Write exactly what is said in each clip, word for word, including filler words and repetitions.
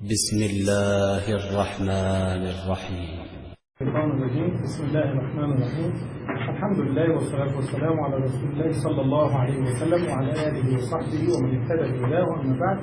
بسم الله الرحمن الرحيم. الشيطان الرجيم. بسم الله الرحمن الرحيم. الحمد لله والصلاة والسلام على رسول الله صلى الله عليه وسلم وعلى آله وصحبه ومن اهتدى بهداه. أما بعد،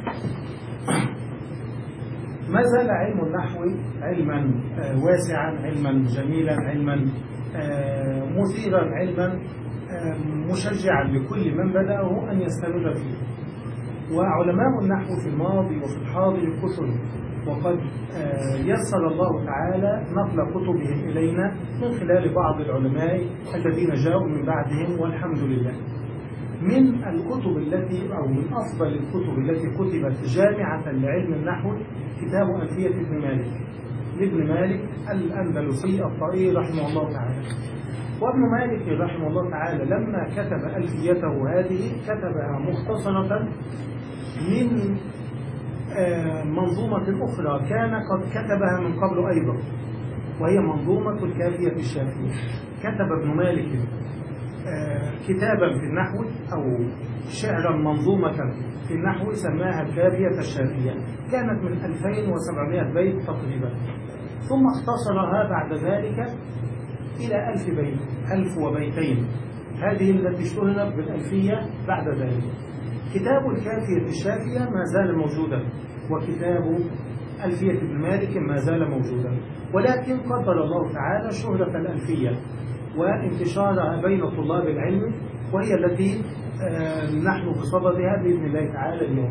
ما زال علم النحو علما واسعا، علما جميلا، علما مثيرا، علما مشجعا لكل من بدأه أن يستمر فيه. وعلماء النحو في الماضي وفي الحاضر كثر، وقد يسر الله تعالى نقل كتبهم إلينا من خلال بعض العلماء الذين جاءوا من بعدهم، والحمد لله. من الكتب التي أو من أفضل الكتب التي كتبت جامعة لعلم النحو كتاب ألفية ابن مالك لابن مالك الأندلسي الطائي رحمه الله تعالى. وابن مالك رحمه الله تعالى لما كتب ألفيته هذه كتبها مختصرة من منظومة أخرى كان قد كتبها من قبل أيضا، وهي منظومة الكافية الشافية. كتب ابن مالك كتابا في النحو أو شعرا منظومة في النحو سماها الكافية الشافية، كانت من ألفين وسبعمائة بيت تقريبا، ثم اختصرها بعد ذلك إلى ألف بيت، ألف وبيتين، هذه التي اشتهرت بالألفية بعد ذلك. كتاب الكافية الشافية ما زال موجودا، وكتاب ألفية ابن مالك ما زال موجودا، ولكن قدر الله تعالى شهرة الألفية وانتشارها بين طلاب العلم، وهي التي نحن بصددها بإذن الله تعالى اليوم.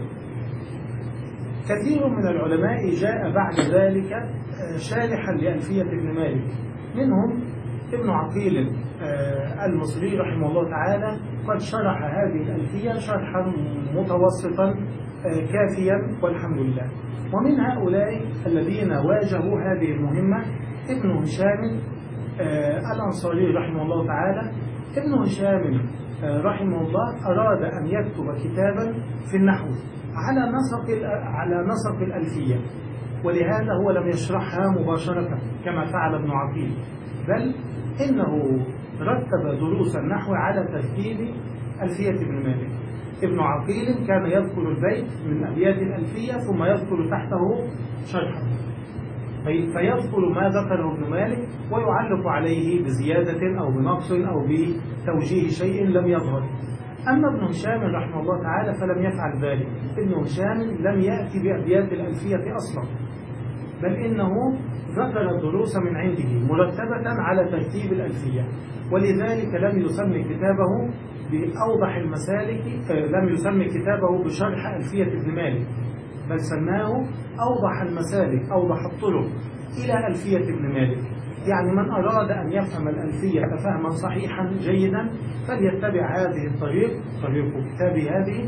كثير من العلماء جاء بعد ذلك شارحا لألفية ابن مالك، منهم ابن عقيل المصري رحمه الله تعالى قد شرح هذه الألفية شرحا متوسطا كافيا والحمد لله. ومن هؤلاء الذين واجهوا هذه المهمة ابن هشام الأنصاري رحمه الله تعالى. ابن هشام رحمه الله أراد أن يكتب كتابا في النحو على نسق على نسق الألفية، ولهذا هو لم يشرحها مباشرة كما فعل ابن عقيل، بل إنه رتب دروس النحو على ترتيب ألفية ابن مالك. ابن عقيل كان يذكر البيت من أبيات الألفية ثم يذكر تحته شرحا، فيذكر ما ذكره ابن مالك ويعلق عليه بزيادة أو بنقص أو بتوجيه شيء لم يظهر. أما ابن هشام رحمه الله تعالى فلم يفعل ذلك. ابن هشام لم يأتي بأبيات الألفية أصلا، بل إنه ذكر الدروس من عنده مرتبة على ترتيب الألفية، ولذلك لم يسمي كتابه بأوضح المسالك، لم يسمي كتابه بشرح ألفية ابن مالك، بل سماه أوضح المسالك، أوضح الطرق إلى ألفية ابن مالك. يعني من أراد أن يفهم الألفية فهما صحيحا جيدا فليتبع هذه الطريق، طريق كتابي هذه،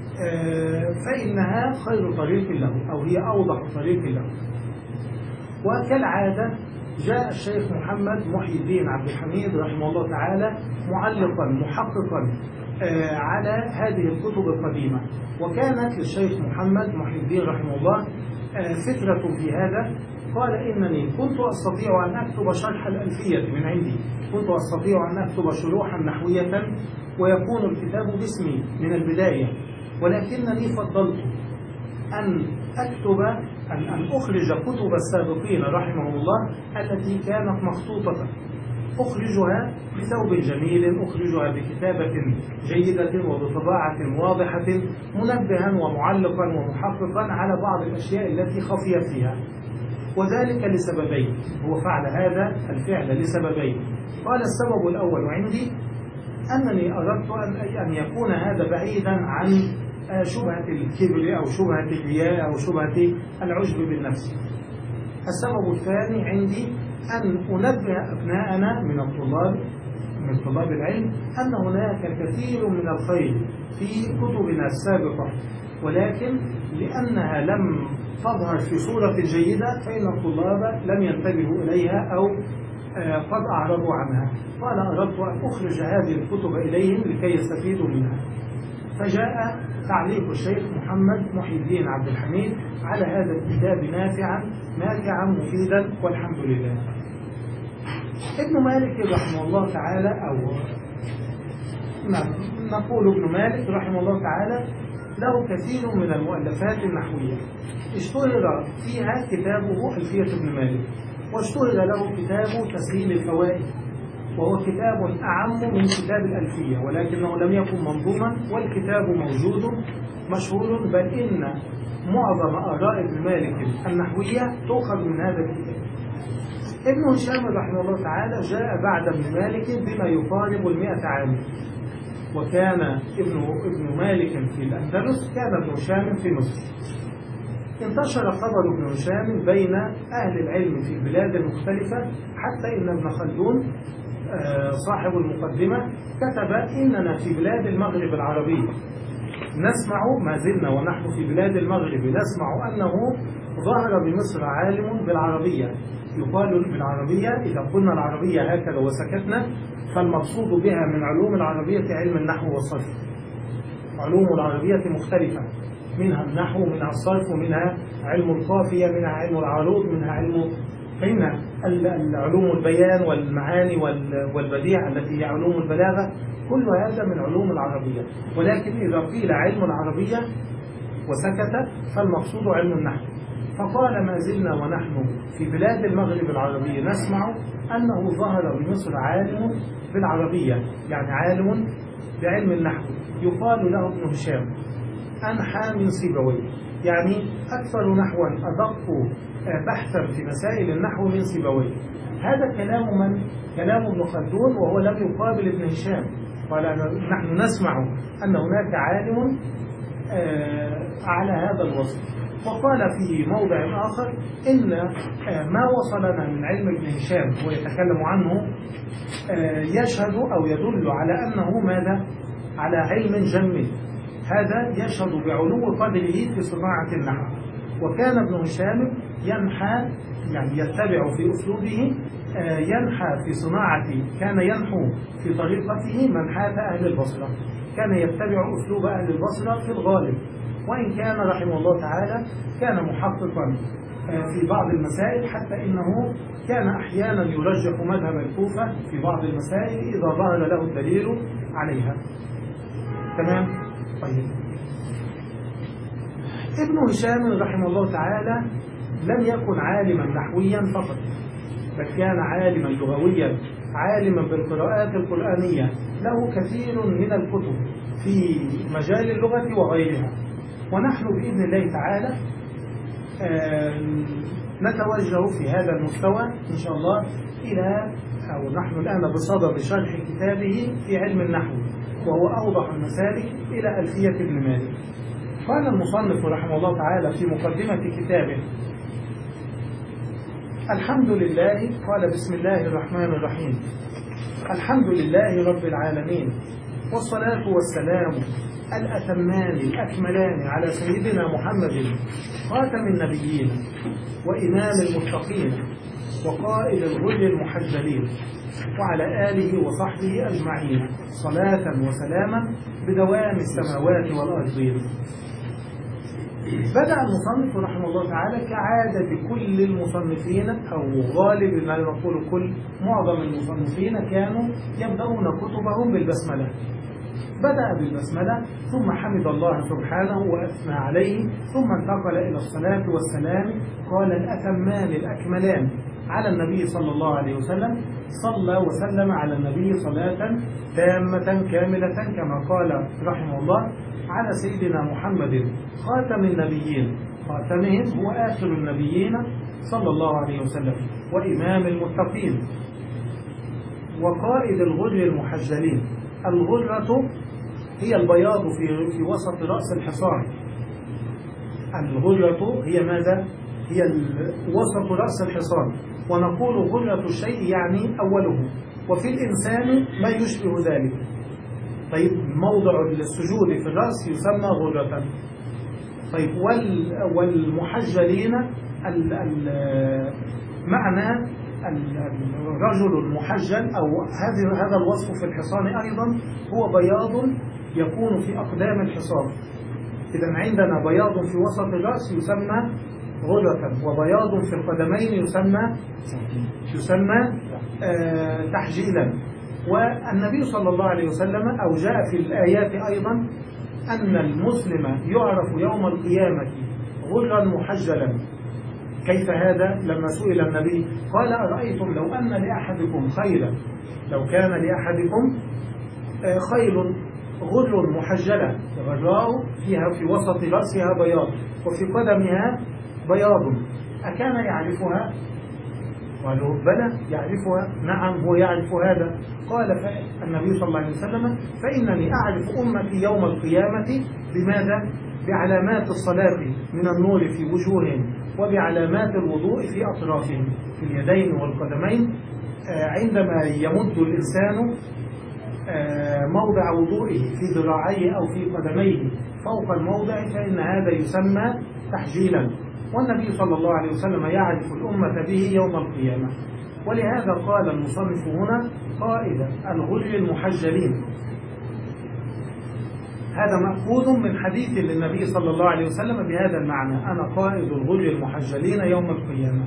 فإنها خير طريق له، أو هي أوضح طريق له. وكالعادة جاء الشيخ محمد محي الدين عبد الحميد رحمه الله تعالى معلقا محققا على هذه الكتب القديمة، وكانت للشيخ محمد محي الدين رحمه الله فكرة في هذا. قال إنني كنت أستطيع أن أكتب شرح الألفية من عندي، كنت أستطيع أن أكتب شروحا نحوية ويكون الكتاب باسمي من البداية، ولكنني فضلت أن أكتب أن أن أخرج كتب السابقين رحمه الله التي كانت مخطوطة، أخرجها بثوب جميل، أخرجها بكتابة جيدة وبطباعة واضحة، منبها ومعلقا ومحققا على بعض الأشياء التي خفيت فيها. وذلك لسببين، هو فعل هذا الفعل لسببين. قال السبب الأول عندي أنني أردت أن يكون هذا بعيدا عن شبهة الكبر أو شبهة الرياء أو شبهة العجب بالنفس. السبب الثاني عندي أن أنبه أبناءنا من الطلاب من طلاب العلم أن هناك كثير من الخير في كتبنا السابقة، ولكن لأنها لم تظهر في صورة جيدة فإن الطلاب لم ينتبهوا إليها أو قد أعرضوا عنها. قال أردت أن أخرج هذه الكتب إليهم لكي يستفيدوا منها. فجاء تعليق الشيخ محمد محي الدين عبد الحميد على هذا الكتاب نافعا نافعا مفيدا والحمد لله. ابن مالك رحمه الله تعالى، أو نقول ابن مالك رحمه الله تعالى له كثير من المؤلفات النحوية، اشتهر فيها كتابه ألفية ابن مالك، واشتهر له كتاب تسهيل الفوائد، وهو كتاب أعم من كتاب الألفية ولكنه لم يكن منظوما، والكتاب موجود مشهور، بل إن معظم آراء ابن مالك النحوية تؤخذ من هذا الكتاب. ابن هشام رحمه الله تعالى جاء بعد ابن مالك بما يقارب المئة عام، وكان ابن ابن مالك في الأندلس، كان ابن هشام في مصر. انتشر خبر ابن هشام بين أهل العلم في البلاد المختلفة، حتى إن ابن خلدون صاحب المقدمة كتب: إننا في بلاد المغرب العربي نسمع، ما زلنا ونحن في بلاد المغرب نسمع أنه ظهر بمصر عالم بالعربية، يقال بالعربية إذا قلنا العربية هكذا وسكتنا فالمقصود بها من علوم العربية علم النحو والصرف. علوم العربية مختلفة، منها النحو، منها الصرف، منها علم القافية، منها علم العروض، منها علم فإن العلوم البيان والمعاني والبديع التي هي علوم البلاغة، كل هذا من علوم العربية. ولكن إذا قيل علم العربية وسكت فالمقصود علم النحو. فقال: ما زلنا ونحن في بلاد المغرب العربي نسمع أنه ظهر بمصر عالم بالعربية، يعني عالم بعلم النحو يقال له ابن هشام، أنحى من سيبويه، يعني أكثر نحوا أدق بحثا في مسائل النحو من سيبويه. هذا كلام من؟ كلام ابن خلدون، وهو لم يقابل ابن هشام. قال: نحن نسمع أن هناك عالم على هذا الوصف. وقال في موضع آخر: إن ما وصلنا من علم ابن هشام ويتكلم عنه يشهد أو يدل على أنه ماذا؟ على علم جم، هذا يشهد بعلو قدره في صناعة النحو. وكان ابن هشام ينحى، يعني يتبع في أسلوبه، ينحى في صناعة، كان ينحو في طريقته منحاة أهل البصرة، كان يتبع أسلوب أهل البصرة في الغالب، وإن كان رحمه الله تعالى كان محققا في بعض المسائل، حتى إنه كان أحيانا يرجح مذهب الكوفة في بعض المسائل إذا ظهر له الدليل عليها. تمام؟ طيب. ابن هشام رحمه الله تعالى لم يكن عالما نحويا فقط، بل كان عالما لغويا، عالما بالقراءات القرآنية، له كثير من الكتب في مجال اللغة وغيرها. ونحن بإذن الله تعالى نتوجه في هذا المستوى إن شاء الله إلى، أو نحن الآن بصدد شرح كتابه في علم النحو، وهو أوضح المسالك إلى ألفية ابن مالك. قال المصنف رحمه الله تعالى في مقدمة كتابه: الحمد لله، قال: بسم الله الرحمن الرحيم، الحمد لله رب العالمين، والصلاة والسلام الأتمان الأكملان على سيدنا محمد خاتم النبيين وإمام المتقين وقائد الغر المحجلين، وعلى آله وصحبه أجمعين، صلاة وسلاما بدوام السماوات والأرضين. بدأ المصنف رحمه الله تعالى كعادة كل المصنفين، أو غالب ما نقول كل معظم المصنفين كانوا يبدأون كتبهم بالبسملة. بدأ بالبسملة، ثم حمد الله سبحانه وأثنى عليه، ثم انتقل إلى الصلاة والسلام. قال: الأتمان الأكملان على النبي صلى الله عليه وسلم، صلى وسلم على النبي صلاة تامة كاملة، كما قال رحمه الله: على سيدنا محمد خاتم النبيين، خاتمهم هو آخر النبيين صلى الله عليه وسلم، وإمام المتقين وقائد الغر المحجلين. الغرة هي البياض في في وسط رأس الحصان. الغرة هي ماذا؟ هي وسط رأس الحصان، ونقول غرة الشيء يعني أوله، وفي الإنسان ما يشبه ذلك. طيب، موضع السجود في الرأس يسمى غرة. طيب، والمحجلين معنى الرجل المحجل، أو هذا هذا الوصف في الحصان أيضا هو بياض يكون في أقدام الحصان. إذا عندنا بياض في وسط الرأس يسمى غرة، وبياض في القدمين يسمى يسمى آه تحجيلا. والنبي صلى الله عليه وسلم، أو جاء في الآيات أيضا أن المسلم يعرف يوم القيامة غرا محجلا. كيف هذا؟ لما سئل النبي قال أرأيتم لو أن لأحدكم خيلا، لو كان لأحدكم خيل غر محجلة غراء فيها في وسط رأسها بياض وفي قدمها بياض، أكان يعرفها؟ قالوا بلى يعرفها. نعم هو يعرف هذا. قال النبي صلى الله عليه وسلم فإنني أعرف أمتي يوم القيامة بماذا؟ بعلامات الصلاة من النور في وجوههم، وبعلامات الوضوء في أطرافهم، في اليدين والقدمين. عندما يمد الإنسان موضع وضوئه في ذراعيه أو في قدميه فوق الموضع فإن هذا يسمى تحجيلا، والنبي صلى الله عليه وسلم يعرف الأمة به يوم القيامة. ولهذا قال المصنف هنا قائد الغر المحجلين. هذا مأخوذ من حديث للنبي صلى الله عليه وسلم بهذا المعنى: أنا قائد الغر المحجلين يوم القيامة.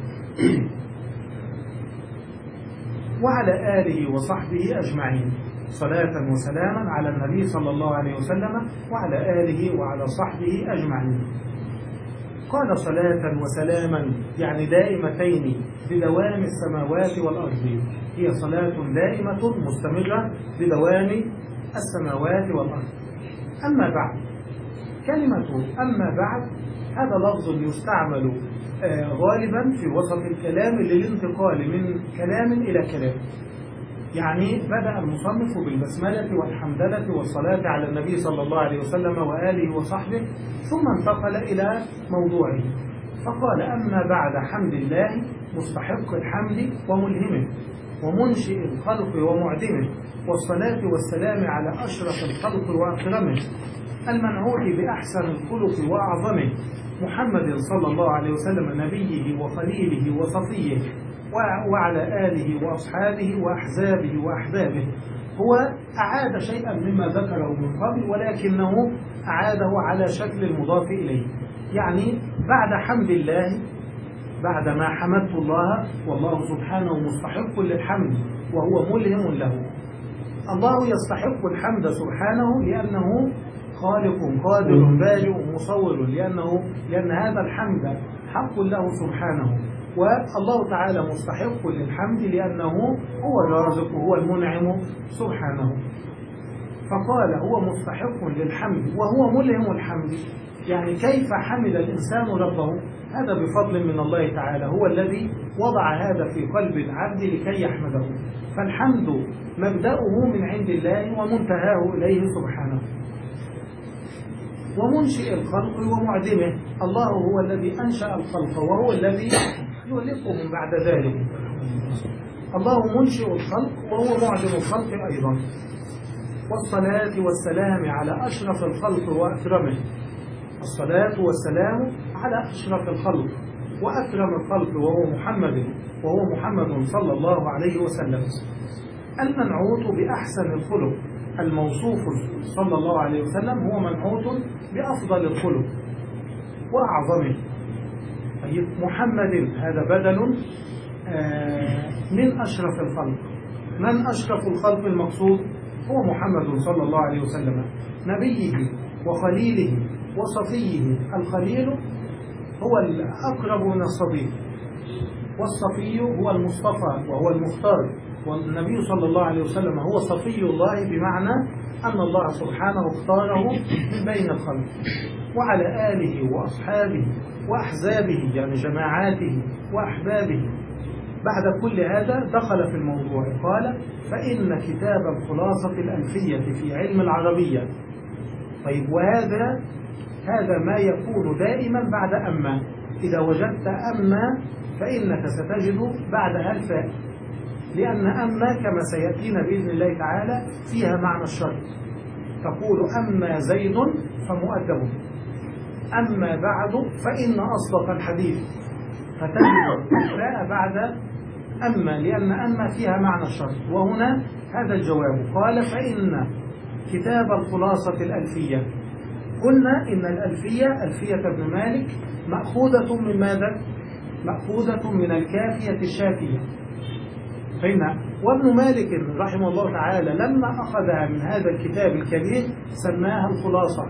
وعلى آله وصحبه أجمعين، صلاة وسلاما على النبي صلى الله عليه وسلم وعلى آله وعلى صحبه أجمعين. قال صلاة وسلاما يعني دائمتين بدوام السماوات والأرض، هي صلاة دائمة مستمرة بدوام السماوات والأرض. أما بعد، كلمة أما بعد هذا لفظ يستعمل غالبا في وسط الكلام للانتقال من كلام إلى كلام. يعني بدأ المصنف بالبسملة والحمدلة والصلاة على النبي صلى الله عليه وسلم وآله وصحبه، ثم انتقل إلى موضوعه فقال: أما بعد حمد الله مستحق الحمد وملهمه ومنشئ الخلق ومعدمه، والصلاة والسلام على أشرف الخلق وأكرمه، المنعوت بأحسن الخلق وأعظمه، محمد صلى الله عليه وسلم نبيه وخليله وصفيه، وعلى آله وأصحابه وأحزابه وأحبابه. هو أعاد شيئا مما ذكره من قبل ولكنه أعاده على شكل المضاف إليه. يعني بعد حمد الله، بعد ما حمدت الله والله سبحانه مستحق للحمد وهو ملهم له. الله يستحق الحمد سبحانه لأنه خالق قادر بارئ مصور، لأنه لأن هذا الحمد حق له سبحانه، والله تعالى مستحق للحمد لأنه هو الرازق وهو المنعم سبحانه. فقال هو مستحق للحمد وهو ملهم الحمد. يعني كيف حمد الإنسان ربه؟ هذا بفضل من الله تعالى، هو الذي وضع هذا في قلب العبد لكي يحمده. فالحمد مبدأه من عند الله ومنتهاه إليه سبحانه. ومنشئ الخلق ومعدمه، الله هو الذي أنشأ الخلق وهو الذي يهلكهم بعد ذلك. الله منشئ الخلق وهو معدم الخلق أيضا. والصلاة والسلام على أشرف الخلق وأكرمه، الصلاة والسلام على أشرف الخلق وأكرم الخلق وهو محمد وهو محمد صلى الله عليه وسلم، المنعوت بأحسن الخلق. الموصوف صلى الله عليه وسلم هو منعوت بأفضل الخلق وأعظمه. طيب محمد هذا بدل من أشرف الخلق. من أشرف الخلق المقصود؟ هو محمد صلى الله عليه وسلم، نبيه وخليله وصفيه. الخليل هو الأقرب من الصديق، والصفي هو المصطفى وهو المختار، والنبي صلى الله عليه وسلم هو صفي الله، بمعنى أن الله سبحانه اختاره من بين الخلق. وعلى آله وأصحابه وأحزابه يعني جماعاته وأحبابه. بعد كل هذا دخل في الموضوع قال: فإن كتاب الخلاصة الألفية في علم العربية. طيب وهذا هذا ما يكون دائما بعد أما. إذا وجدت أما فإنك ستجد بعدها الفاء، لأن أما كما سيأتينا بإذن الله تعالى فيها معنى الشرط. تقول أما زيد فمؤدب، أما بعد فإن أصدق الحديث، فتجد الفاء بعد أما لأن أما فيها معنى الشرط. وهنا هذا الجواب. قال: فإن كتاب الخلاصة الألفية. قلنا إن الألفية ألفية ابن مالك مأخوذة من ماذا؟ مأخوذة من الكافية الشافية. فإن وابن مالك رحمه الله تعالى لما أخذها من هذا الكتاب الكبير سماها الخلاصة،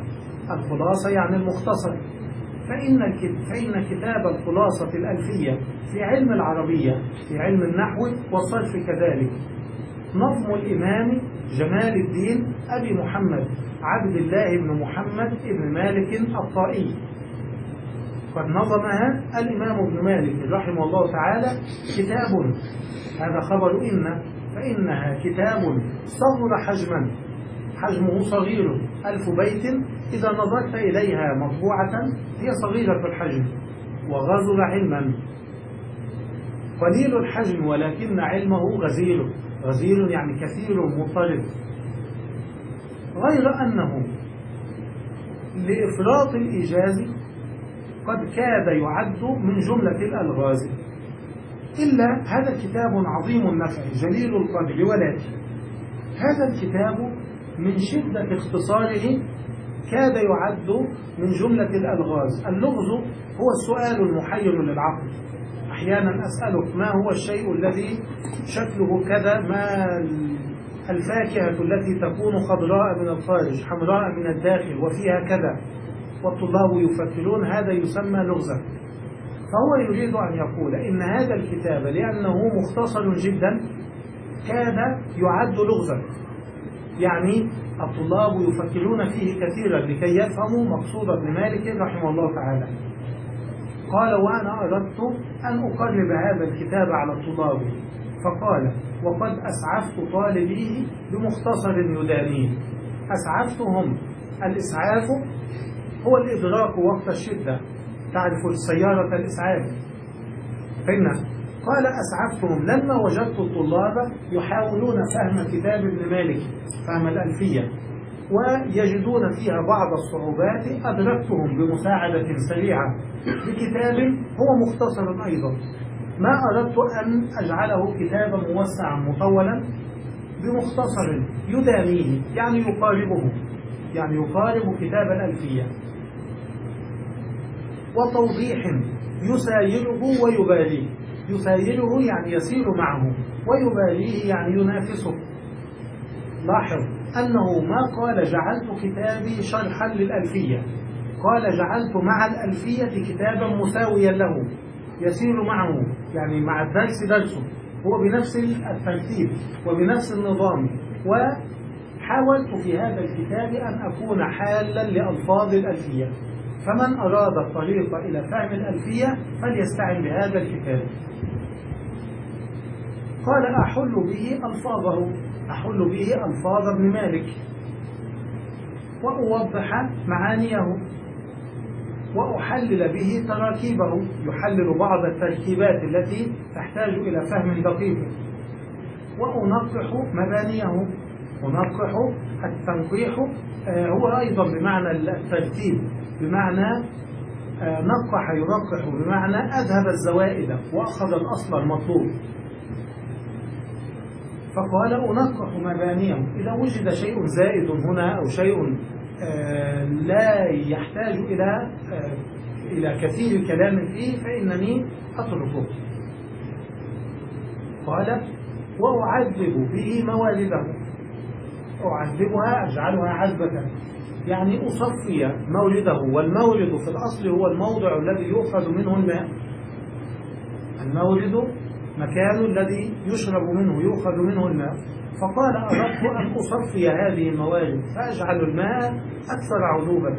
الخلاصة يعني المختصر. فإن فإن كتاب الخلاصة الألفية في علم العربية في علم النحو والصرف كذلك نظم الإمام جمال الدين أبي محمد عبد الله بن محمد بن مالك الطائي. قد نظمها الإمام ابن مالك رحمه الله تعالى كتاب، هذا خبر إن، فإنها كتاب صغر حجما، حجمه صغير، ألف بيت إذا نظرت إليها مطبوعة هي صغيرة الحجم، وغزر علما، قليل الحجم ولكن علمه غزير، غزير يعني كثير مضطرب، غير أنه لإفراط الإيجاز قد كاد يعد من جملة الألغاز، إلا هذا الكتاب عظيم النفع جليل القدر، ولكن هذا الكتاب من شدة اختصاره كاد يعد من جملة الألغاز. اللغز هو السؤال المحير للعقل، أحيانا أسألك ما هو الشيء الذي شكله كذا، ما الفاكهة التي تكون خضراء من الخارج حمراء من الداخل وفيها كذا، والطلاب يفكرون، هذا يسمى لغزا. فهو يريد أن يقول إن هذا الكتاب لأنه مختصر جدا كاد يعد لغزا، يعني الطلاب يفكرون فيه كثيرا لكي يفهموا مقصود ابن مالك رحمه الله تعالى. قال وأنا أردت أن أقرب هذا الكتاب على الطلاب، فقال وقد أسعفت طالبيه بمختصر يدانيه. أسعفتهم، الإسعاف هو الإدراك وقت الشدة، تعرف السيارة الإسعاف. فإن قال أسعفتهم لما وجدت الطلاب يحاولون فهم كتاب ابن مالك، فهم الألفية، ويجدون فيها بعض الصعوبات، أدركتهم بمساعدة سريعة بكتاب هو مختصر أيضا. ما أردت أن أجعله كتابا موسعا مطولا بمختصر يدانيه، يعني يقاربه، يعني يقارب كتاب الألفية، وتوضيح يسايره ويباليه. يسايره يعني يسير معه، ويباليه يعني ينافسه. لاحظ أنه ما قال جعلت كتابي شرحا للألفية، قال جعلت مع الألفية كتابا مساويا له يسير معه، يعني مع الدرس درسه، هو بنفس الترتيب وبنفس النظام. وحاولت في هذا الكتاب أن أكون حالا لألفاظ الألفية، فمن أراد الطريق إلى فهم الألفية فليستعن بهذا الكتاب. قال أحل به ألفاظه، أحل به ألفاظ ابن مالك، وأوضح معانيه، وأحلل به تراكيبه، يحلل بعض التركيبات التي تحتاج إلى فهم دقيق، وأنقح مبانيه. أنقح، التنقيح هو أيضا بمعنى الترتيب، بمعنى نقح ينقح، بمعنى أذهب الزوائد وأخذ الأصل المطلوب. فقال أنقح مبانيه، إذا وجد شيء زائد هنا أو شيء لا يحتاج إلى إلى كثير كلام فيه فإنني أتركه. قال وأعذب به موالده، أعذبها أجعلها عذبة، يعني أصفي مولده، والمولد في الأصل هو الموضع الذي يؤخذ منه الماء. المولد مكان الذي يشرب منه يؤخذ منه الماء. فقال أردت أن أصفي هذه الموارد فأجعل الماء أكثر عذوبة،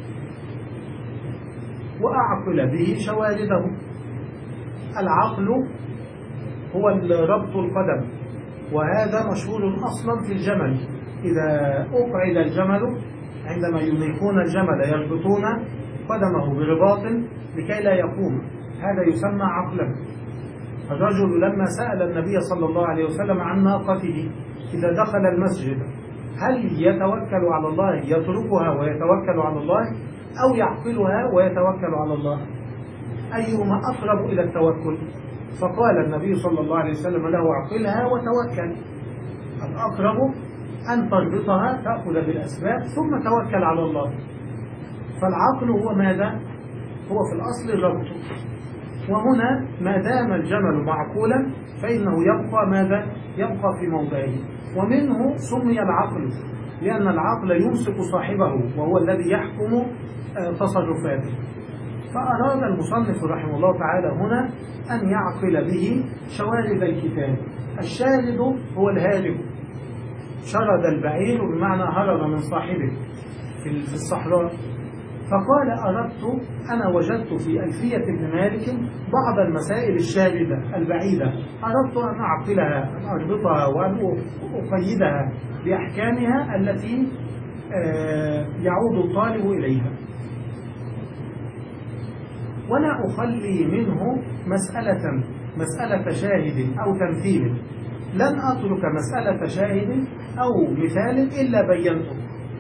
وأعقل به شوارده. العقل هو ربط القدم، وهذا مشهور أصلا في الجمل. إذا أقعد الجمل عندما ينيقون الجمل يربطون قدمه برباط لكي لا يقوم، هذا يسمى عقلا. الرجل لما سأل النبي صلى الله عليه وسلم عن ناقته إذا دخل المسجد هل يتوكل على الله، يتركها ويتوكل على الله، أو يعقلها ويتوكل على الله، أيهما أقرب إلى التوكل؟ فقال النبي صلى الله عليه وسلم له عقلها وتوكل. الأقرب أن تربطها، تأخذ بالأسباب ثم توكل على الله. فالعقل هو ماذا؟ هو في الأصل الربط. وهنا ما دام الجمل معقولا فإنه يبقى ماذا؟ يبقى في موضعه، ومنه سمي العقل، لأن العقل يمسك صاحبه وهو الذي يحكم تصرفاته. فأراد المصنف رحمه الله تعالى هنا أن يعقل به شوارد الكتاب. الشارد هو الهارب، شرد البعير بمعنى هرب من صاحبه في الصحراء. فقال أردت أنا وجدت في ألفية ابن مالك بعض المسائل الشاردة البعيدة، أردت أن أعقلها، أن أربطها وأن أقيدها بأحكامها التي يعود الطالب إليها، ولا أخلي منه مسألة مسألة شاهد أو تمثيل. لن أترك مسألة شاهد أو مثال إلا بينته.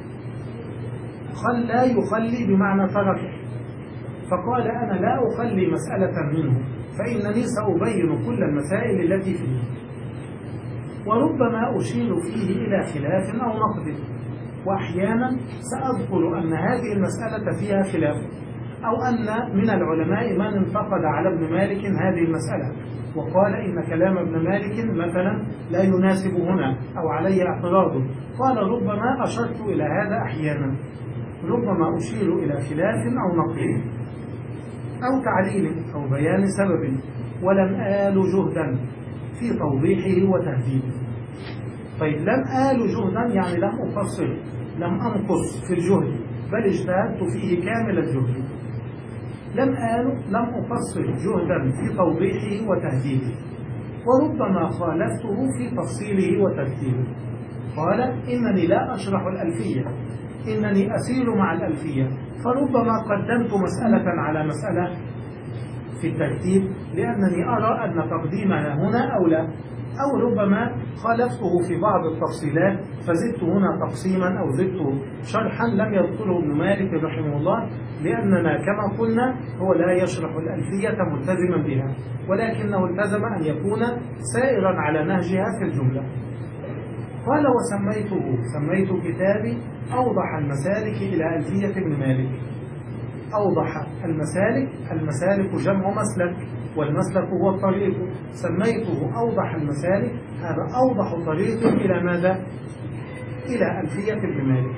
لا يخلي بمعنى ترك. فقال أنا لا أخلي مسألة منه، فإنني سأبين كل المسائل التي فيه، وربما أشير فيه إلى خلاف أو نقد، وأحيانا سأذكر أن هذه المسألة فيها خلاف، أو أن من العلماء من انتقد على ابن مالك هذه المسألة وقال إن كلام ابن مالك مثلا لا يناسب هنا أو عليه اعتراض. قال ربما أشرت إلى هذا أحيانا، ربما أشير إلى خلاف أو نقل أو تعليل أو بيان سبب، ولم آل جهدا في توضيحه وتهذيبه. طيب لم آل جهدا يعني لم أقصر، لم أنقص في الجهد، بل اجتهدت فيه كامل الجهد. لم آل لم أقصر جهدا في توضيحه وتهذيبه، وربما خالفته في تفصيله وترتيبه. قال إنني لا أشرح الألفية، إنني أسير مع الألفية، فربما قدمت مسألة على مسألة في الترتيب لأنني أرى أن تقديمها هنا أولى، أو ربما خالفته في بعض التفصيلات فزدت هنا تقسيما أو زدت شرحا لم يذكره ابن مالك رحمه الله، لأننا كما قلنا هو لا يشرح الألفية ملتزما بها، ولكنه التزم أن يكون سائرا على نهجها في الجملة. قال وسميته سميت كتابي أوضح المسالك إلى ألفية ابن مالك. أوضح المسالك، المسالك جمع مسلك، والمسلك هو الطريق، سميته أوضح المسالك، هذا أوضح طريق إلى ماذا؟ إلى ألفية ابن مالك.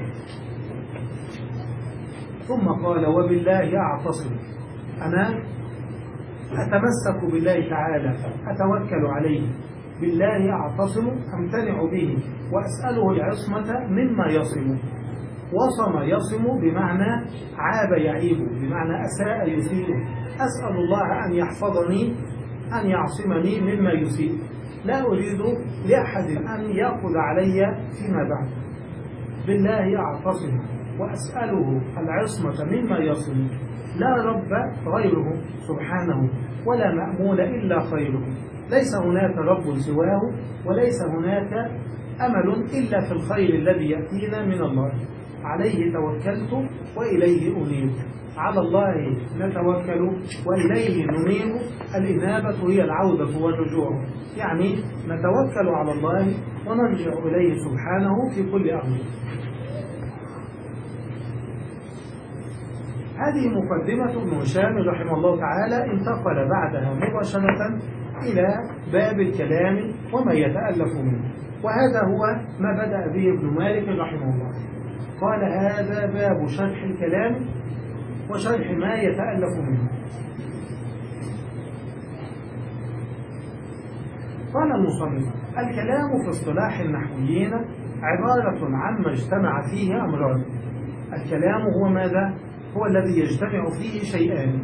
ثم قال وبالله أعتصم، أنا أتمسك بالله تعالى، أتوكل عليه، بالله أعتصم أمتنع به وأسأله العصمة مما يصم. وصم يصم بمعنى عاب يعيب، بمعنى أساء يسيء. أسأل الله أن يحفظني، أن يعصمني مما يسيء، لا أريد لأحد أن يأخذ علي فيما بعد. بالله أعتصم وأسأله العصمة مما يصم، لا رب غيره سبحانه ولا مأمول إلا خيره، ليس هناك رب سواه، وليس هناك أمل إلا في الخير الذي يأتينا من الله. عليه توكلت وإليه أنيب، على الله نتوكل وإليه ننيب. الإنابة هي العودة والرجوع، يعني نتوكل على الله ونرجع إليه سبحانه في كل أمر. هذه مقدمة ابن هشام رحمه الله تعالى، انتقل بعدها مباشرة إلى باب الكلام وما يتألف منه، وهذا هو ما بدأ به ابن مالك رحمه الله. قال هذا باب شرح الكلام وشرح ما يتألف منه. قال المصنف الكلام في اصطلاح النحويين عبارة عما اجتمع فيه أمران. الكلام هو ماذا؟ هو الذي يجتمع فيه شيئان،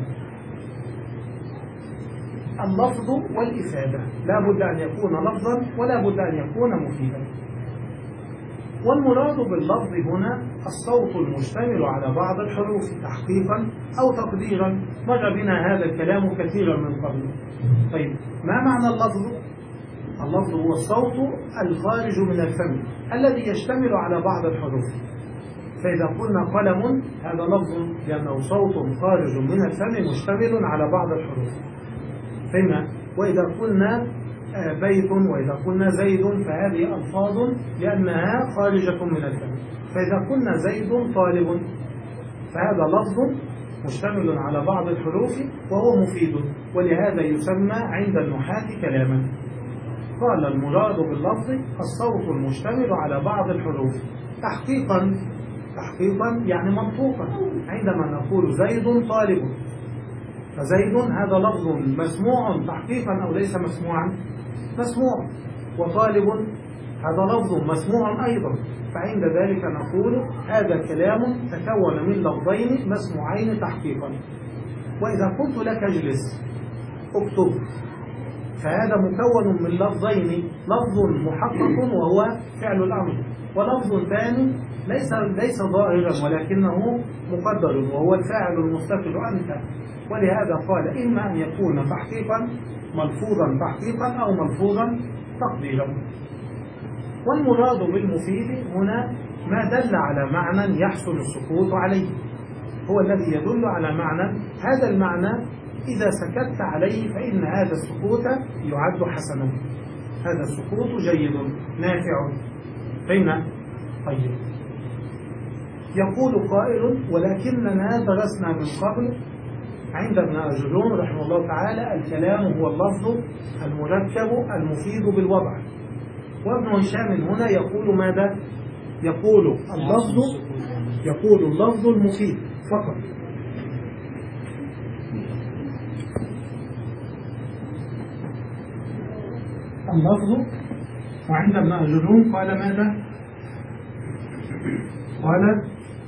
اللفظ والإفادة، لا بد أن يكون لفظا ولا بد أن يكون مفيدا. والمراد باللفظ هنا الصوت المشتمل على بعض الحروف تحقيقا أو تقديرا، مر بنا هذا الكلام كثيرا من قبل. طيب ما معنى اللفظ؟ اللفظ هو الصوت الخارج من الفم الذي يشتمل على بعض الحروف. فإذا قلنا قلم هذا لفظ لأنه صوت خارج من الفم مشتمل على بعض الحروف، فهمنا؟ وإذا قلنا بيت وإذا قلنا زيد فهذه ألفاظ لأنها خارجة من الفم. فإذا قلنا زيد طالب فهذا لفظ مشتمل على بعض الحروف وهو مفيد، ولهذا يسمى عند النحاة كلاما. قال المراد باللفظ الصوت المشتمل على بعض الحروف تحقيقا تحقيقا يعني منطوقا. عندما نقول زيد طالب، فزيد هذا لفظ مسموع تحقيقا أو ليس مسموعا؟ مسموع. وطالب هذا لفظ مسموع أيضا. فعند ذلك نقول هذا كلام تكون من لفظين مسموعين تحقيقا. وإذا قلت لك اجلس اكتب، فهذا مكون من لفظين، لفظ محقق وهو فعل الأمر، ولفظ ثاني ليس ليس ظاهرا ولكنه مقدر وهو الفاعل المستتر أنت. ولهذا قال إما أن يكون تحقيقا ملفوظا تحقيقا أو ملفوظا تقديرا. والمراد بالمفيد هنا ما دل على معنى يحصل السكوت عليه، هو الذي يدل على معنى، هذا المعنى إذا سكت عليه فإن هذا السكوت يعد حسنا، هذا السكوت جيد نافع. فهمنا؟ طيب. يقول قائل ولكننا درسنا من قبل عند ابن أجرون رحمه الله تعالى الكلام هو اللفظ المركب المفيد بالوضع. وابن هشام هنا يقول ماذا؟ يقول اللفظ يقول اللفظ المفيد فقط. اللفظ. وعند ابن أجرون قال ماذا؟ قال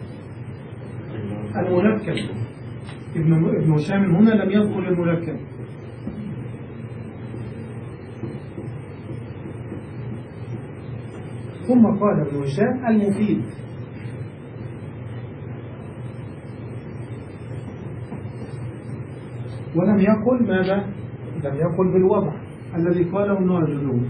المركب. ابن ابن هشام هنا لم يذكر المركب. ثم قال ابن هشام المفيد. ولم يقل ماذا؟ لم يقل بالوضع الذي قاله ابن أجرون.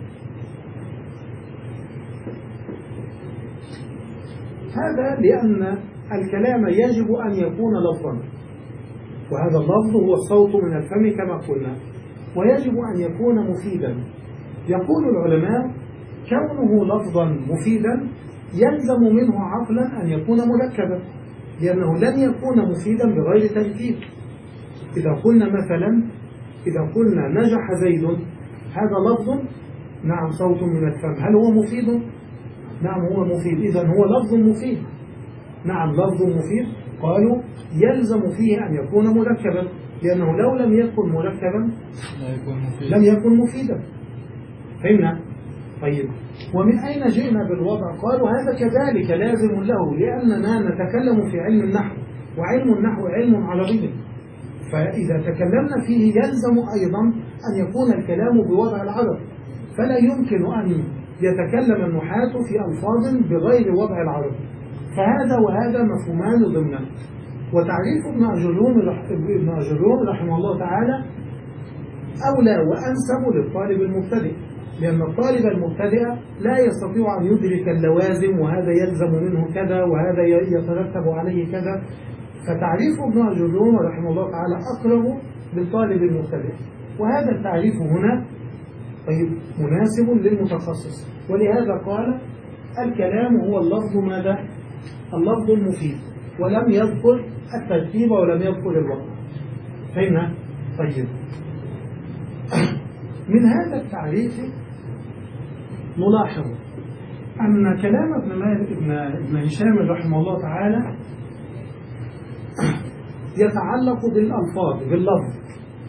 هذا لأن الكلام يجب أن يكون لفظا، وهذا اللفظ هو الصوت من الفم كما قلنا، ويجب أن يكون مفيدا. يقول العلماء كونه لفظا مفيدا يلزم منه عقلا أن يكون مركبا، لأنه لن يكون مفيدا بغير تركيب. إذا قلنا مثلا إذا قلنا نجح زيد، هذا لفظ، نعم صوت من الفم، هل هو مفيد؟ نعم هو مفيد. إذن هو لفظ مفيد، نعم لفظ مفيد. قالوا يلزم فيه أن يكون مركبا، لأنه لو لم يكن مركبا لم يكن مفيدا. فهمنا؟ طيب. ومن أين جئنا بالوضع؟ قالوا هذا كذلك لازم له، لأننا نتكلم في علم النحو، وعلم النحو علم عربي، فإذا تكلمنا فيه يلزم أيضا أن يكون الكلام بوضع العرب، فلا يمكن أن يتكلم النحاة في ألفاظ بغير وضع العرب. فهذا وهذا مفهومان ضمنا. وتعريف ابن أجرون ابن أجرون رحمه الله تعالى أولى وأنسب للطالب المبتدئ، لأن الطالب المبتدئ لا يستطيع أن يدرك اللوازم، وهذا يلزم منه كذا وهذا يترتب عليه كذا. فتعريف ابن أجرون رحمه الله تعالى أقرب للطالب المبتدئ، وهذا التعريف هنا طيب مناسب للمتخصص. ولهذا قال الكلام هو اللفظ ماذا؟ اللفظ المفيد، ولم يذكر الترتيب ولم يذكر الوقت. فهمنا؟ طيب. من هذا التعريف نلاحظ أن كلام ابن ابن ابن هشام رحمه الله تعالى يتعلق بالألفاظ باللفظ،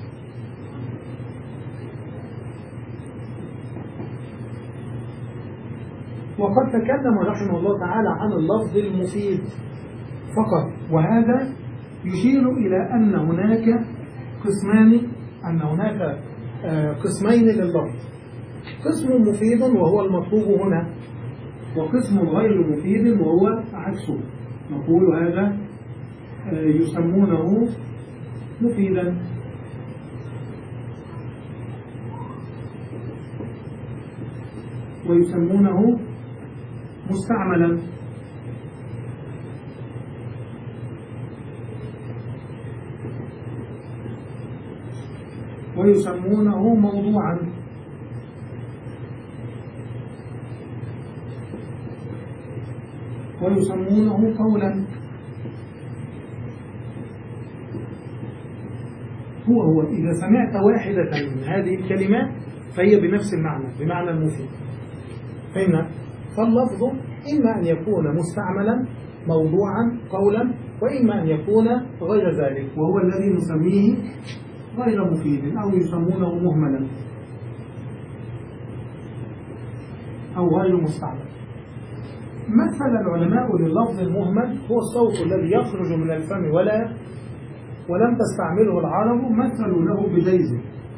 وقد تكلم رحمه الله تعالى عن اللفظ المفيد فقط. وهذا يشير إلى أن هناك قسمان أن هناك قسمين لللفظ، قسم مفيد وهو المطلوب هنا، وقسم غير مفيد وهو عكسه. نقول هذا يسمونه مفيدا، ويسمونه مستعملا، ويسمونه موضوعا، ويسمونه قولا. هو هو إذا سمعت واحدة من هذه الكلمات فهي بنفس المعنى، بمعنى المفيد. فهمنا؟ فاللفظ إما أن يكون مستعملا موضوعا قولا، وإما أن يكون غير ذلك، وهو الذي نسميه غير مفيد أو يسمونه مهملا أو غير مستعمل. مثل العلماء لللفظ المهمل هو الصوت الذي يخرج من الفم ولا ولم تستعمله العرب، مثلوا له بديز،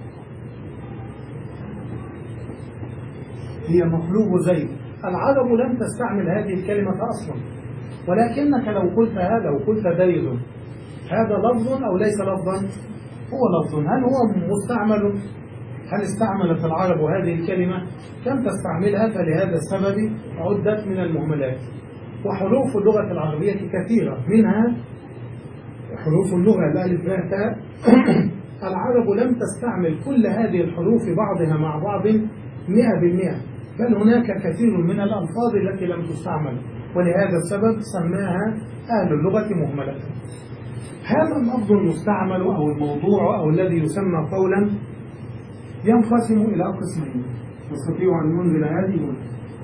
هي مقلوب زيت. العرب لم تستعمل هذه الكلمة أصلا، ولكنك لو قلت هذا وقلت ديز، هذا لفظ أو ليس لفظا؟ هو لفظ. هل هو مستعمل؟ هل استعملت العرب هذه الكلمة؟ لم تستعملها، فلهذا السبب عدت من المهملات. وحروف اللغة العربية كثيرة، منها حروف اللغة الألف باء تاء. العرب لم تستعمل كل هذه الحروف بعضها مع بعض مئة بالمئة، بل هناك كثير من الألفاظ التي لم تستعمل، ولهذا السبب سماها أهل اللغة مهملة. هذا اللفظ المستعمل أو الموضوع أو الذي يسمى قولا ينقسم إلى قسمين، نستطيع أن ننزل هذه هنا.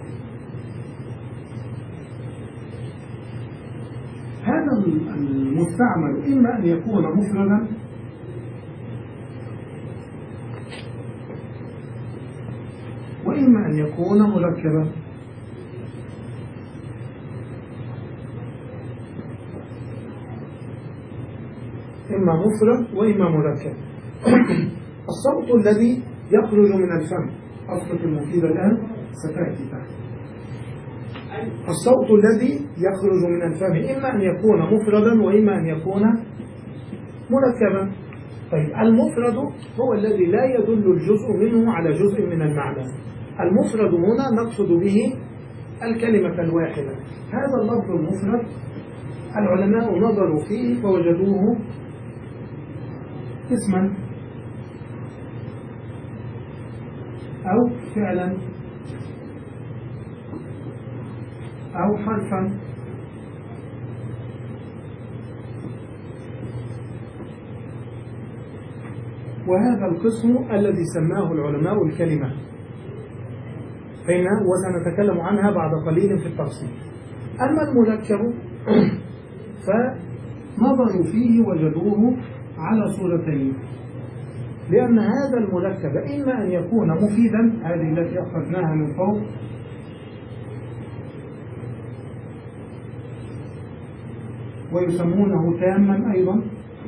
هذا المستعمل إما أن يكون مفردا وإما أن يكون مركبا. إما مفرد وإما مركب. الصوت الذي يخرج من الفم، أصبت المفيدة الآن ستأتي تحت. الصوت الذي يخرج من الفم إما أن يكون مفردا وإما أن يكون مركبا. طيب، المفرد هو الذي لا يدل الجزء منه على جزء من المعنى. المفرد هنا نقصد به الكلمة الواحدة. هذا اللفظ المفرد العلماء نظروا فيه فوجدوه اسما أو فعلا أو حرفا وهذا القسم الذي سماه العلماء الكلمة، فإن وسنتكلم عنها بعد قليل في التفصيل. أما المركب فنظروا فيه وجدوه على صورتين، لأن هذا المركب إما أن يكون مفيدا، هذه التي أخرجناها من فوق، ويسمونه تاما أيضا،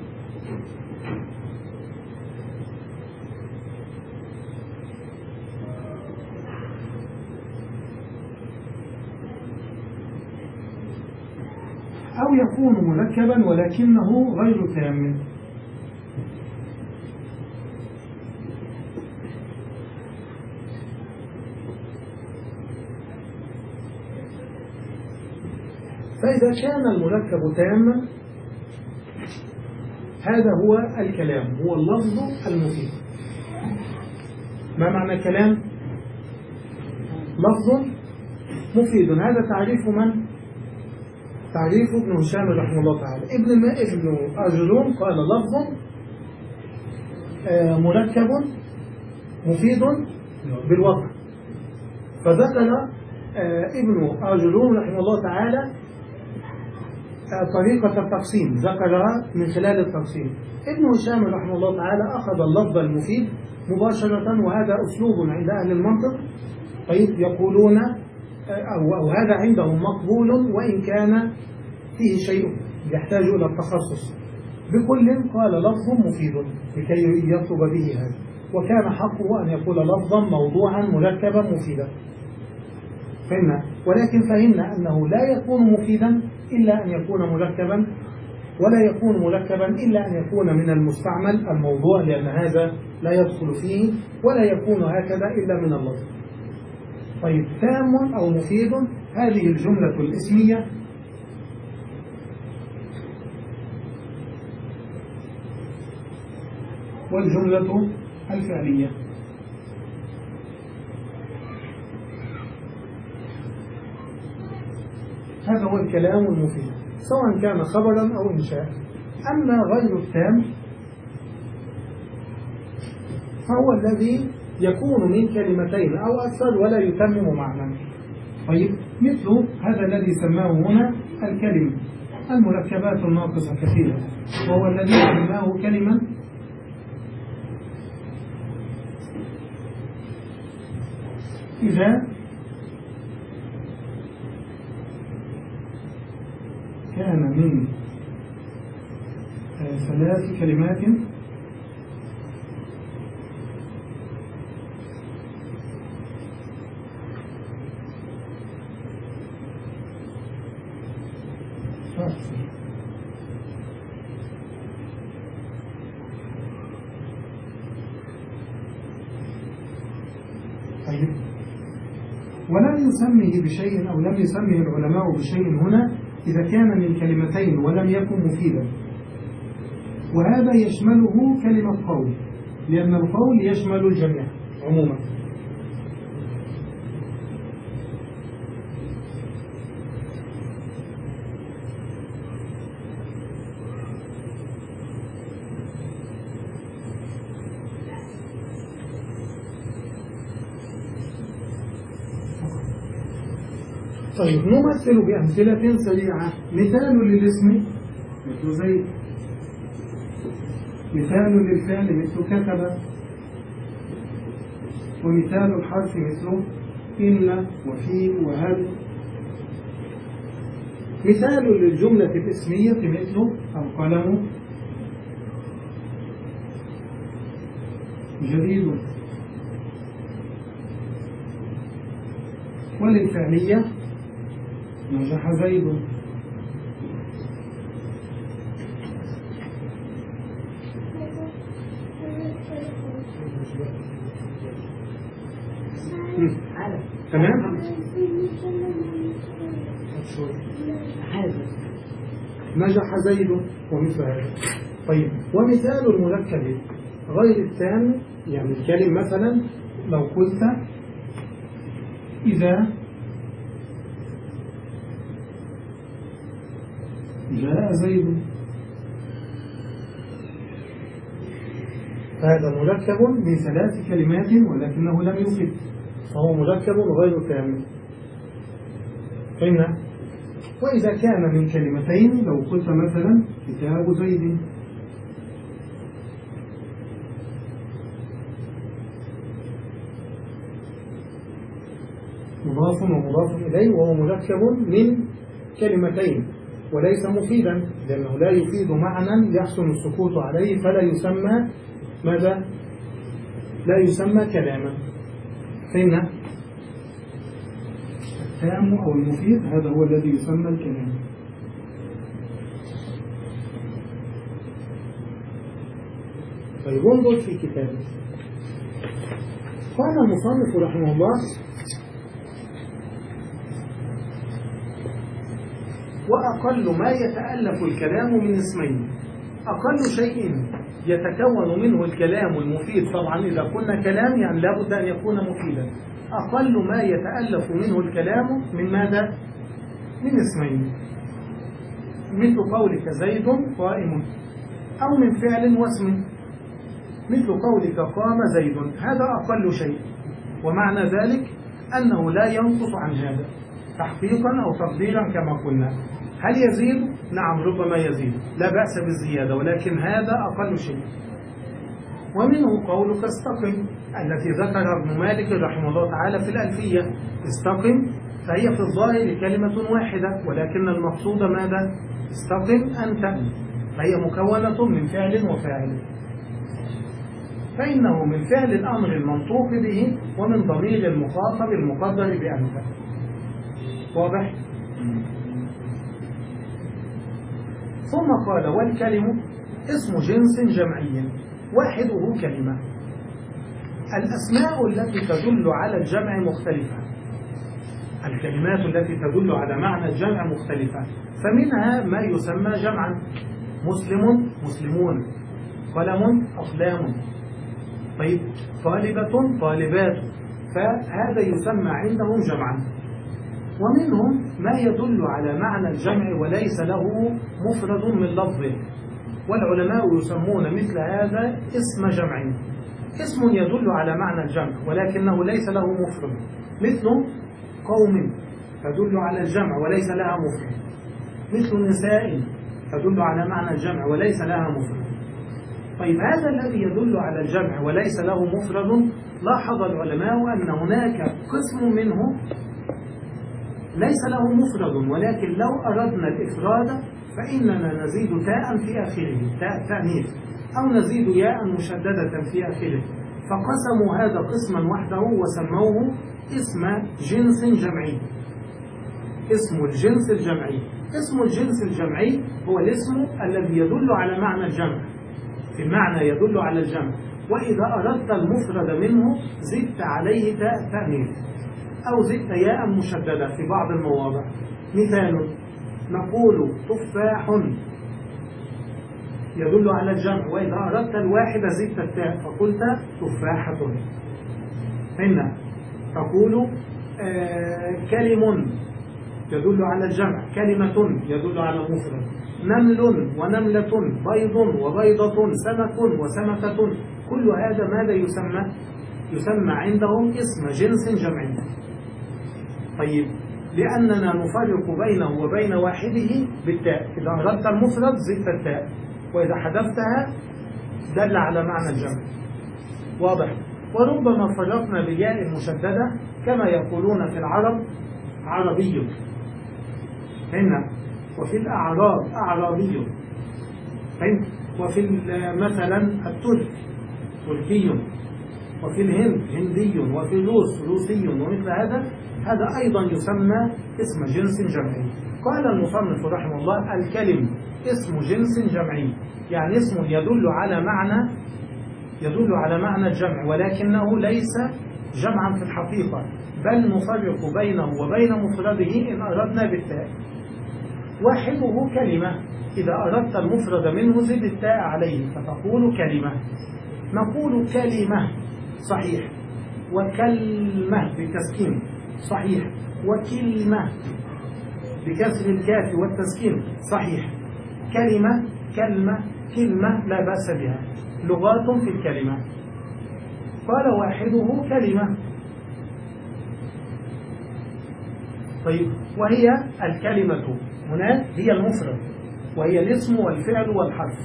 أو يكون مركبا ولكنه غير تام. فإذا كان المركب تاما هذا هو الكلام، هو اللفظ المفيد. ما معنى كلام؟ لفظ مفيد. هذا تعريف من؟ تعريف ابن هشام رحمه الله تعالى. ابن ابن أجرون قال لفظ مركب مفيد بالوضع. فذكر ابن أجرون رحمه الله تعالى طريقة التقسيم، ذكرها من خلال التقسيم. ابن هشام رحمه الله تعالى أخذ اللفظ المفيد مباشرة، وهذا أسلوب عند أهل المنطق، طيب يقولون أو, أو هذا عندهم مقبول وإن كان فيه شيء يحتاج إلى التخصص. بكل قال لفظ مفيد لكي يطلب به هذا، وكان حقه أن يقول لفظا موضوعا مركبا مفيدا. فهمنا، ولكن فهمنا أنه لا يكون مفيدا إلا أن يكون مركبا، ولا يكون مركبا إلا أن يكون من المستعمل الموضوع، لأن هذا لا يدخل فيه، ولا يكون هكذا إلا من اللفظ. طيب، تام أو مفيد، هذه الجملة الاسمية والجملة الفعلية. هذا هو الكلام المفيد، سواء كان خبرا أو إنشاء. أما غير التام فهو الذي يكون من كلمتين أو أكثر ولا يتمم معنى. طيب، مثل هذا الذي سماه هنا الكلمة. المركبات الناقصة كثيرة، وهو الذي سماه كلمة إذا كان من ثلاث كلمات طيب، ولم يسمه بشيء أو لم يسمه العلماء بشيء هنا إذا كان من كلمتين ولم يكن مفيدا، وهذا يشمله كلمة قول، لأن القول يشمل الجميع عموما. طيب، نمثل بأمثلة سريعة. مثال للاسم مثل زيد، مثال للفعل مثل كتب، ومثال الحرف مثل إن وفي وهل. مثال للجملة الاسمية مثل القلم جديد، وللفعلية نجح زيد. تمام؟ نجح زيد ومثل هذا. طيب، ومثال المركب غير التام، يعني الكلم مثلا لو قلت إذا جاء زيد، هذا مركب من ثلاث كلمات ولكنه لم يفد، فهو مركب غير تام. فهمنا؟ وإذا كان من كلمتين لو قلت مثلا كتاب زيد، مضاف ومضاف إليه، وهو مركب من كلمتين وليس مفيدا، لأنه لا يفيد معنى يحسن السكوت عليه، فلا يسمى ماذا؟ لا يسمى كلاما. فهمنا؟ التام أو المفيد هذا هو الذي يسمى الكلام. طيب، انظر في كتابه. قال المصنف رحمه الله: وأقل ما يتألف الكلام من اسمين. أقل شيء يتكون منه الكلام المفيد، طبعا إذا قلنا كلام يعني لابد أن يكون مفيدا. أقل ما يتألف منه الكلام من ماذا؟ من اسمين، مثل قولك زيد قائم، أو من فعل واسم مثل قولك قام زيد. هذا أقل شيء، ومعنى ذلك أنه لا ينقص عن هذا تحقيقا أو تقديرا كما قلنا. هل يزيد؟ نعم، ربما يزيد، لا بأس بالزيادة، ولكن هذا أقل شيء. ومنه قولك استقم، التي ذكرها ابن مالك رحمه الله تعالى في الألفية. استقم فهي في الظاهر كلمة واحدة، ولكن المقصود ماذا؟ استقم أنت، فهي مكونة من فعل وفاعل، فإنه من فعل الأمر المنطوق به ومن ضمير المخاطب المقدر بأنت. واضح؟ ثم قال: والكلم اسم جنس جمعي واحده كلمة. الأسماء التي تدل على الجمع مختلفة، الكلمات التي تدل على معنى الجمع مختلفة، فمنها ما يسمى جمعا: مسلم مسلمون، قلم أقلام، طيب طالبة طالبات، فهذا يسمى عندهم جمعا. ومنهم ما يدل على معنى الجمع وليس له مفرد من لفظه، والعلماء يسمون مثل هذا اسم جمع، اسم يدل على معنى الجمع ولكنه ليس له مفرد، مثل قوم تدل على الجمع وليس لها مفرد، مثل نساء تدل على معنى الجمع وليس لها مفرد. طيب هذا الذي يدل على الجمع وليس له مفرد، لاحظ العلماء أن هناك قسم منه ليس له مفرد، ولكن لو أردنا الإفراد فإننا نزيد تاء في آخره، تاء تأنيث، أو نزيد ياء مشددة في آخره. فقسموا هذا قسما وحده وسموه اسم جنس جمعي. اسم الجنس الجمعي، اسم الجنس الجمعي هو الاسم الذي يدل على معنى الجمع، في المعنى يدل على الجمع، وإذا أردت المفرد منه زدت عليه تاء تأنيث أو زدت ياء مشددة في بعض المواضع. مثال: نقول تفاح يدل على الجمع، وإذا أردت الواحدة زدت التاء فقلت تفاحة. هنا تقول آه كلم يدل على الجمع، كلمة يدل على مفرد، نمل ونملة، بيض وبيضة، سمك وسمكة، كل هذا ماذا يسمى؟ يسمى عندهم اسم جنس جمعي. طيب لأننا نفرق بينه وبين واحده بالتاء، إذا أردت المفرد زدت التاء، وإذا حذفتها دل على معنى الجمع. واضح؟ وربما فرقنا بالياء المشددة كما يقولون في العرب عربي هنا، وفي الأعراب أعرابي، وفي مثلا الترك تركي، وفي الهند هندي، وفي الروس روسي، ومثل هذا، هذا أيضا يسمى اسم جنس جمعي. قال المصنف رحمه الله: الكلم اسم جنس جمعي، يعني اسم يدل على معنى يدل على معنى الجمع، ولكنه ليس جمعا في الحقيقة، بل نفرق بينه وبين مفرده إن أردنا بالتاء. واحده كلمة، إذا أردت المفرد منه زد التاء عليه فتقول كلمة. نقول كلمة صحيح، وكلمة بالتسكين صحيح، وكلمة بكسر الكاف والتسكين صحيح. كلمة كلمة كلمة لا بأس بها، لغات في الكلمة. قال واحده كلمة. طيب وهي الكلمة هناك هي المفرد، وهي الاسم والفعل والحرف.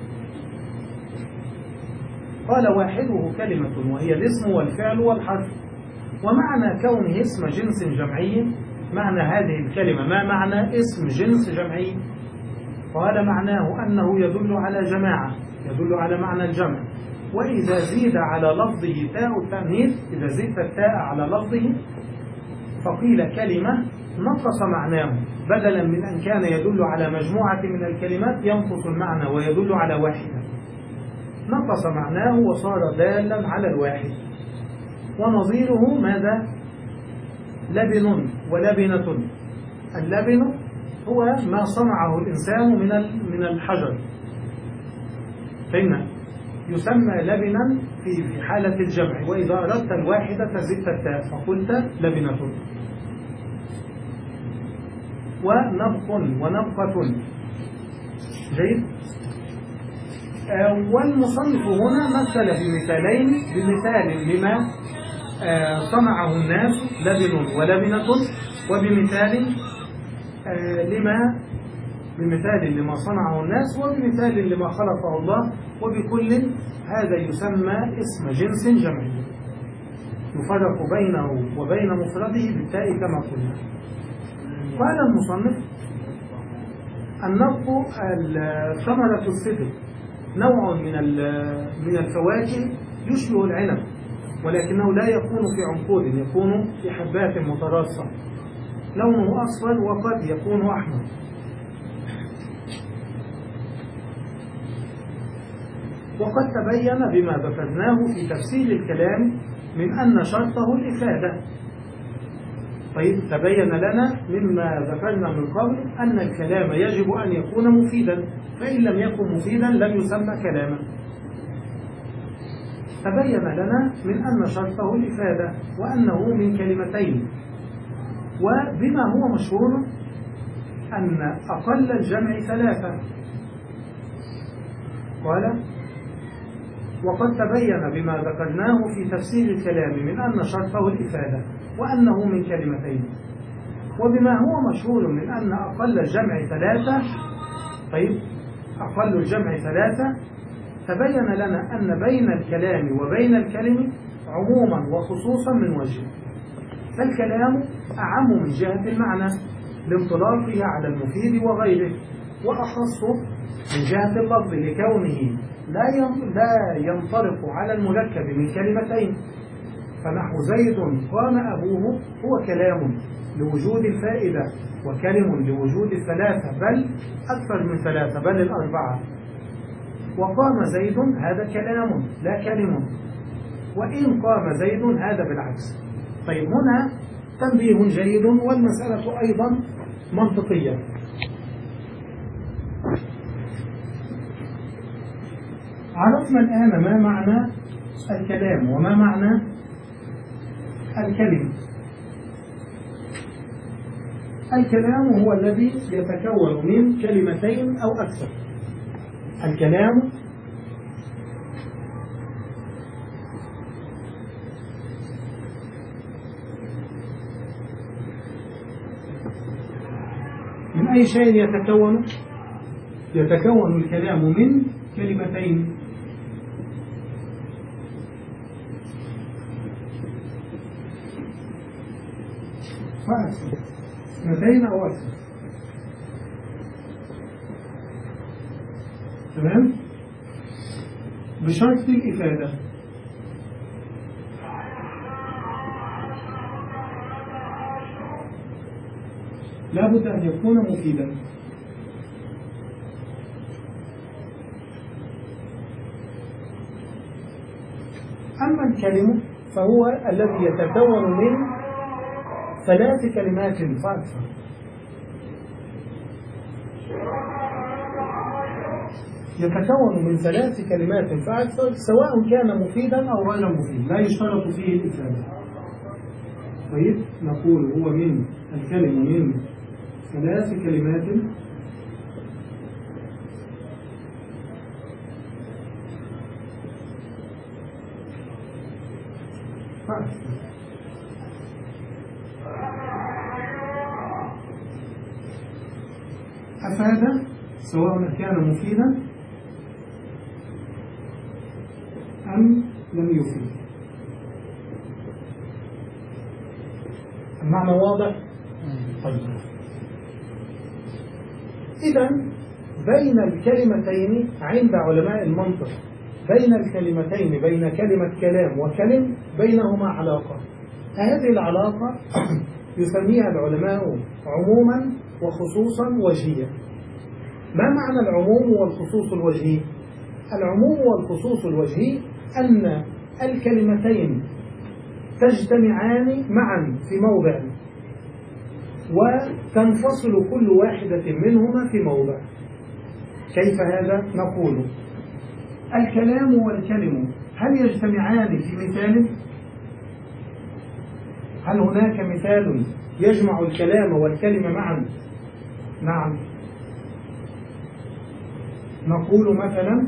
قال واحده كلمة وهي الاسم والفعل والحرف. ومعنى كونه اسم جنس جمعي، معنى هذه الكلمة، ما معنى اسم جنس جمعي؟ قال معناه أنه يدل على جماعة، يدل على معنى الجمع، وإذا زيد على لفظه تاء التأنيث، إذا زدت التاء على لفظه فقيل كلمة نقص معناه، بدلا من أن كان يدل على مجموعة من الكلمات ينقص المعنى ويدل على واحدة، نقص معناه وصار دالا على الواحد. ونظيره ماذا؟ لبن ولبنة. اللبن هو ما صنعه الإنسان من من الحجر، فإن يسمى لبنا في حالة الجمع، وإذا أردت الواحدة زدت التاء فقلت لبنة. ونبق ونبقة. جيد. آه والمصنف هنا مثل بمثالين، بمثال لما آه صنعه الناس لبن ولبنة، وبمثال آه لما بمثال لما صنعه الناس، وبمثال لما خلقه الله، وبكل هذا يسمى اسم جنس جمعي يفرق بينه وبين مفرده بالتاء كما قلنا. قال المصنف: النبق ثمرة الصدر، نوع من من الفواكه يشبه العنب، ولكنه لا يكون في عنقود، يكون في حبات متراصة، لونه أصفر وقد يكون أحمر. وقد تبين بما ذكرناه في تفسير الكلام من أن شرطه الإفادة. طيب تبين لنا مما ذكرنا من قبل أن الكلام يجب أن يكون مفيدا، فإن لم يكن مفيدا لم يسمى كلاما. تبين لنا من أن شرطه الإفادة وأنه من كلمتين، وبما هو مشهور أن أقل الجمع ثلاثة. قال: وقد تبين بما ذكرناه في تفسير الكلام من أن شرطه الإفادة وأنه من كلمتين. وبما هو مشهور من أن أقل الجمع ثلاثة. طيب أقل الجمع ثلاثة، تبين لنا أن بين الكلام وبين الكلم عموما وخصوصا من وجه. فالكلام أعم من جهة المعنى لانطلاقه على المفيد وغيره، وأخص من جهة اللفظ لكونه لا ينطلق على المركب من كلمتين. فنحو زيد قام أبوه هو كلام لوجود الفائدة، وكلم لوجود الثلاثة بل أكثر من ثلاثة بل الأربعة. وقام زيد هذا كلام لا كلم، وإن قام زيد هذا بالعكس. طيب هنا تنبيه جيد، والمسألة أيضا منطقية. عرفنا الآن ما معنى الكلام وما معنى الكلمة. الكلام هو الذي يتكون من كلمتين أو أكثر. الكلام من أي شيء يتكون؟ يتكون الكلام من كلمتين. فأكثر، اثنتين أو أكثر. تمام؟ بشرط الإفادة. لا بد أن يكون مفيدا. أما الكلمة فهو الذي يتكون من ثلاث كلمات فأكثر. يتكون من ثلاث كلمات فأكثر سواء كان مفيدا أو غير مفيد، لا يشترط فيه الإفادة. طيب نقول هو من الكلمة من ثلاث كلمات فأكثر. أفاد سواء كان مفيدا أم لم يفيد. المعنى واضح؟ طيب. إذا بين الكلمتين عند علماء المنطق، بين الكلمتين بين كلمة كلام وكلم بينهما علاقة. هذه العلاقة يسميها العلماء عموما وخصوصا وجهيا. ما معنى العموم والخصوص الوجهي؟ العموم والخصوص الوجهي أن الكلمتين تجتمعان معا في موضع، وتنفصل كل واحدة منهما في موضع. كيف هذا؟ نقول الكلام والكلم هل يجتمعان في مثال؟ هل هناك مثال يجمع الكلام والكلمة معا؟ نعم. نقول مثلا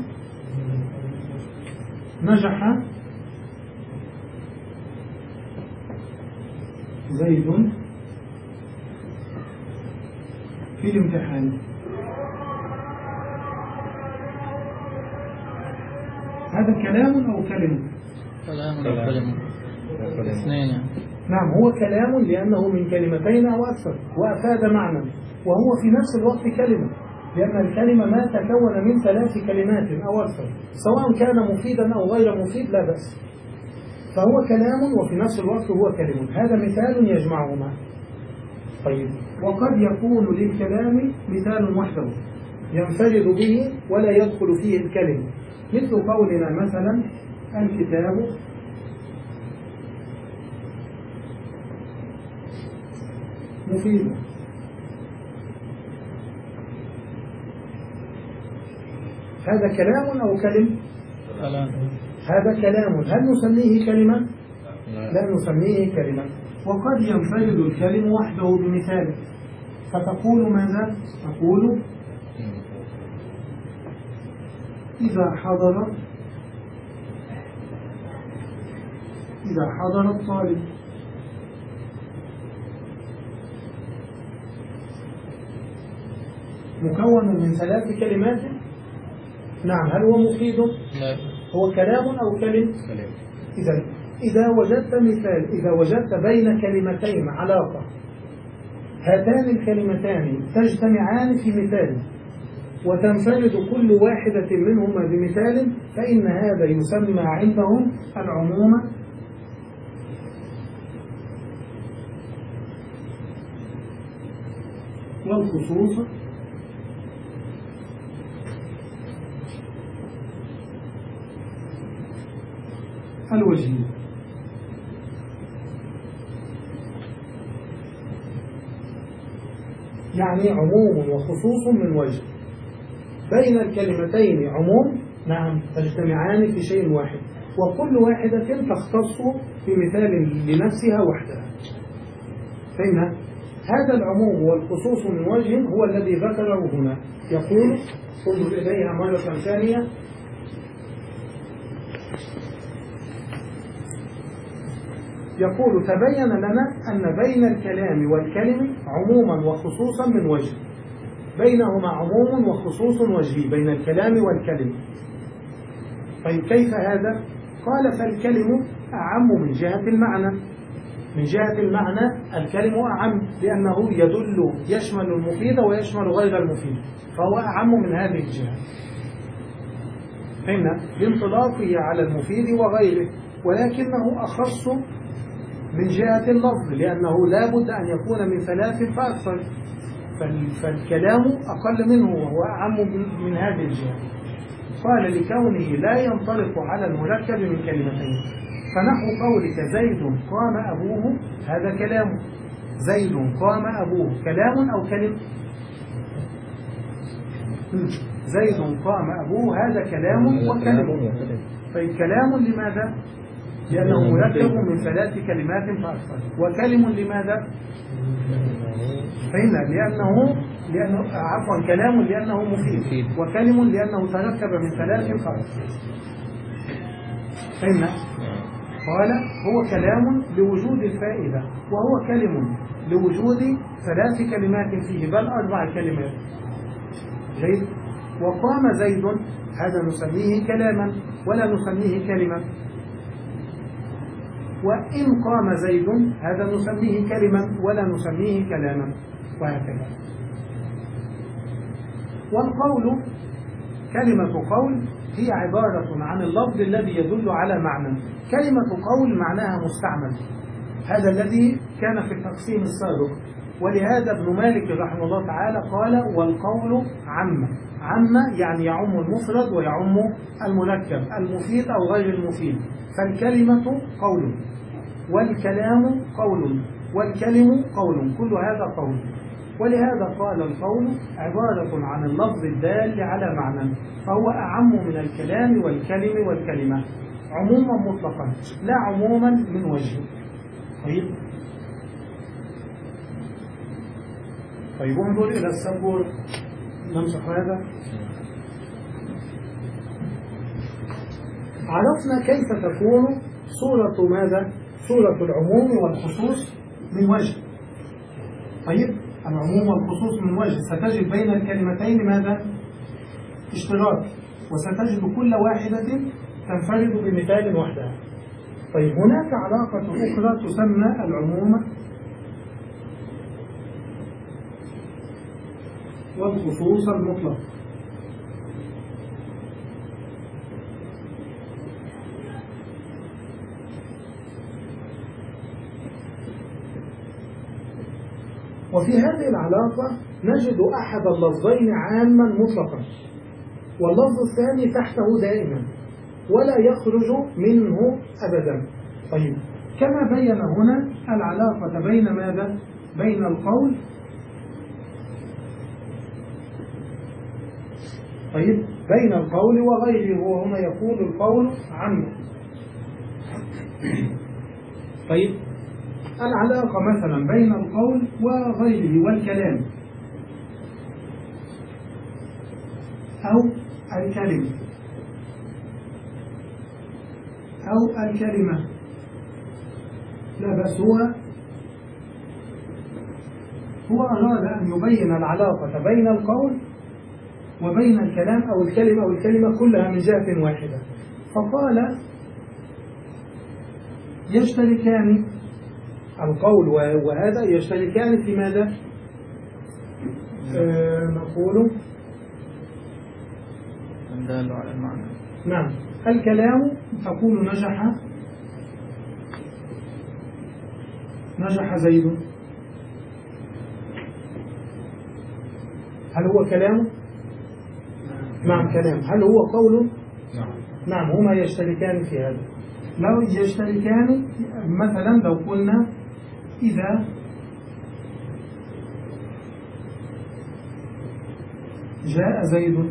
نجح زيد في الامتحان. هذا كلام أو كلمة؟ كلام أو كلمة. اثنين. نعم، هو كلام لأنه من كلمتين أو أكثر وأفاد معنى، وهو في نفس الوقت كلمة لأن الكلمة ما تكون من ثلاث كلمات أو أكثر، سواء كان مفيدا أو غير مفيد لا بأس. فهو كلام وفي نفس الوقت هو كلمة. هذا مثال يجمعهما. طيب، وقد يكون للكلام مثال وحده ينفرد به ولا يدخل فيه الكلمة، مثل قولنا مثلا الكتاب مفيد. هذا كلام أو كلم؟ كلام. هذا كلام. هل نسميه كلمة؟ لا نسميه كلمة. وقد ينفرد الكلم وحده بمثال، فتقول ماذا؟ تقول إذا حضر إذا حضر الطالب. مكون من ثلاث كلمات؟ نعم. هل هو مفيد؟ لا. هو كلام أو كلم؟ كلام. إذا إذا وجدت مثال، إذا وجدت بين كلمتين علاقة، هاتان الكلمتان تجتمعان في مثال وتنفرد كل واحدة منهما بمثال، فإن هذا يسمى عندهم العموم والخصوص الوجهي. يعني عموم وخصوص من وجه. بين الكلمتين عموم، نعم، تجتمعان في شيء واحد، وكل واحدة تختص بمثال لنفسها وحدها. فإن هذا العموم والخصوص من وجه هو الذي ذكره هنا. يقول انظر إليها مرة ثانية. يقول تبين لنا أن بين الكلام والكلم عموما وخصوصا من وجه. بينهما عموم وخصوص وجهي بين الكلام والكلم. طيب كيف هذا؟ قال فالكلم أعم من جهة المعنى. من جهة المعنى الكلم أعم لأنه يدل يشمل المفيد ويشمل غير المفيد، فهو أعم من هذه الجهة. فإن بانطلاقه على المفيد وغيره، ولكنه أخص من جهة اللفظ لأنه لا بد أن يكون من ثلاث فأكثر، فالكلام أقل منه وهو أعم من هذه الجهة. قال لكونه لا ينطلق على المركب من كلمتين، فنحو قولك زيد قام أبوه، هذا كلام. زيد قام أبوه كلام أو كلم؟ زيد قام أبوه هذا كلام وكلم. فالكلام لماذا؟ لأنه مركب من ثلاث كلمات فأكثر. وكلم لماذا؟ فإن لأنه لأنه عفوا كلام لأنه مفيد، وكلم لأنه تركب من ثلاث فأكثر. فإن قال هو كلام لوجود الفائدة، وهو كلم لوجود ثلاث كلمات فيه، بل أربع كلمات. جيد. وقام زيد هذا نسميه كلاما ولا نسميه كلمة. وإن قام زيد هذا نسميه كلمة ولا نسميه كلاما، وهكذا. والقول كلمة قول هي عبارة عن اللفظ الذي يدل على معنى. كلمة قول معناها مستعمل، هذا الذي كان في التقسيم السابق. ولهذا ابن مالك رحمه الله تعالى قال والقول عم. عم يعني يعم المفرد ويعم المركب، المفيد أو غير المفيد. فالكلمة قول، والكلام قول، والكلم قول، كل هذا قول. ولهذا قال القول عبارة عن اللفظ الدال على معنى، فهو أعم من الكلام والكلم والكلمة عموما مطلقا، لا عموما من وجه. طيب طيب انظر إلى السبور، نمسح هذا. عرفنا كيف تكون صورة ماذا؟ صورة العموم والخصوص من وجه. طيب العموم والخصوص من وجه ستجد بين الكلمتين ماذا؟ اشتراك، وستجد كل واحدة تنفرد بمثال وحدها. طيب هناك علاقة أخرى تسمى العموم والخصوص المطلق. وفي هذه العلاقة نجد أحد اللفظين عاما مطلقا، واللفظ الثاني تحته دائما ولا يخرج منه أبدا. طيب كما بين هنا العلاقة بين ماذا؟ بين القول طيب بين القول وغيره، وهنا يقول القول عنه. طيب العلاقة مثلا بين القول وغيره والكلام أو الكلمة أو الكلمة، لا بس هو هو أراد أن يبين العلاقة بين القول وبين الكلام أو الكلمة أو الكلمة كلها من جهة واحدة، فقال يشتركان القول وهذا يشتركان في ماذا؟ آه نقول دال على المعنى. نعم، الكلام أقول نجح نجح زيد، هل هو كلام؟ نعم كلام. هل هو قول؟ نعم. نعم، هما يشتركان في هذا. لو يشتركان مثلا لو قلنا إذا جاء زيد،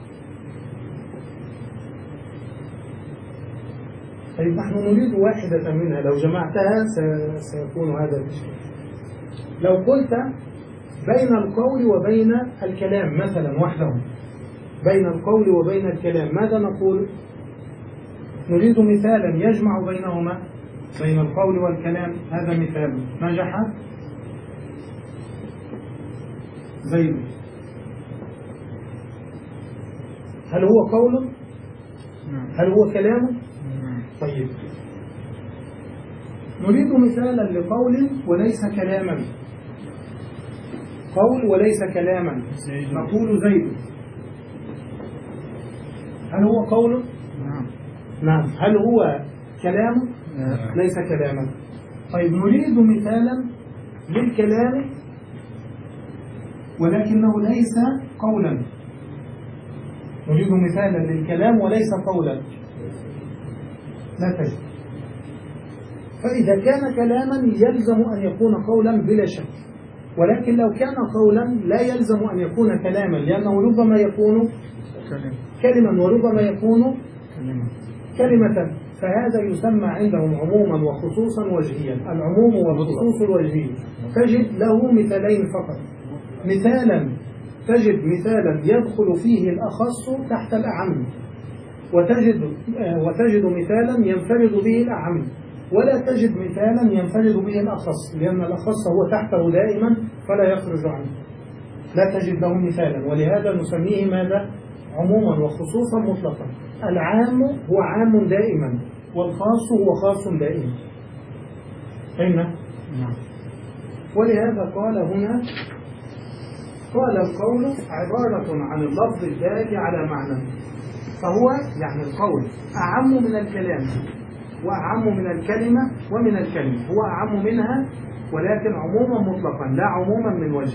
طيب نحن نريد واحدة منها، لو جمعتها سيكون هذا الإشكال. لو قلت بين القول وبين الكلام مثلا وحدهم، بين القول وبين الكلام، ماذا نقول؟ نريد مثالا يجمع بينهما، بين القول والكلام. هذا مثال: نجح زيد. هل هو قول؟ هل هو كلام؟ طيب، نريد مثالا لقول وليس كلاما، قول وليس كلاما، نقول زيد. هل هو قول؟ نعم. نعم. هل هو كلام؟ ليس كلاما. طيب، نريد مثالا للكلام ولكنه ليس قولا، نريد مثالا للكلام وليس قولا، لا تجد. فإذا كان كلاما يلزم أن يكون قولا بلا شك، ولكن لو كان قولا لا يلزم أن يكون كلاما، لأنه ربما يكون كلمة وربما يكون كلمة، فهذا يسمى عندهم عموما وخصوصا وجهيا. العموم والخصوص الوجهي تجد له مثالين فقط. مثالا تجد مثالا يدخل فيه الأخص تحت الأعم، وتجد وتجد مثالا ينفرد به الأعم، ولا تجد مثالا ينفرد به الأخص، لأن الأخص هو تحته دائما فلا يخرج عنه، لا تجد له مثالا. ولهذا نسميه ماذا؟ عموما وخصوصا مطلقا. العام هو عام دائما، والخاص هو خاص دائما. فهمنا؟ ولهذا قال هنا، قال القول عبارة عن اللفظ الدال على معنى، فهو يعني القول أعم من الكلام وأعم من الكلمة ومن الكلمة، هو أعم منها ولكن عموما مطلقا لا عموما من وجه.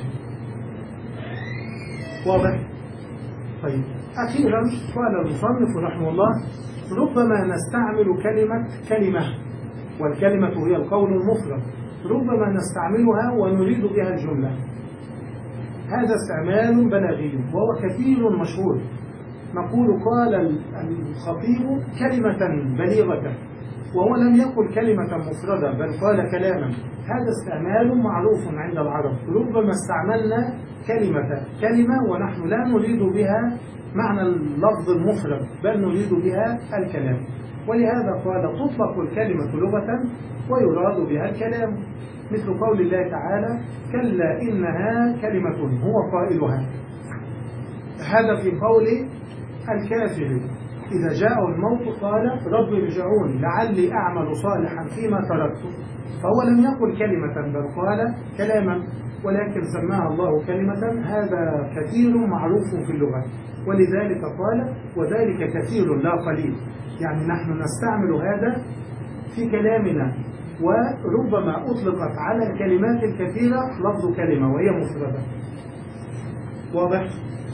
واضح؟ طيب، أخيرا قال المصنف رحمه الله: ربما نستعمل كلمة كلمة، والكلمة هي القول المفرد، ربما نستعملها ونريد بها الجملة. هذا استعمال بلاغي وهو كثير مشهور. نقول قال الخطيب كلمة بليغة، وهو لم يقل كلمة مفردة بل قال كلاما. هذا استعمال معروف عند العرب. ربما استعملنا كلمة كلمة ونحن لا نريد بها معنى اللفظ المفرد بل نريد بها الكلام، ولهذا قال تطلق الكلمة لغة ويراد بها الكلام، مثل قول الله تعالى: كلا إنها كلمة هو قائلها. هذا في قول الكافر إذا جاء الموت قال: رب ارجعون لعلي أعمل صالحا فيما تركت، فهو لم يقل كلمة بل قال كلاما، ولكن سماها الله كلمة. هذا كثير معروف في اللغة، ولذلك قال: وذلك كثير لا قليل، يعني نحن نستعمل هذا في كلامنا، وربما أطلقت على الكلمات الكثيرة لفظ كلمة وهي مفردة. واضح؟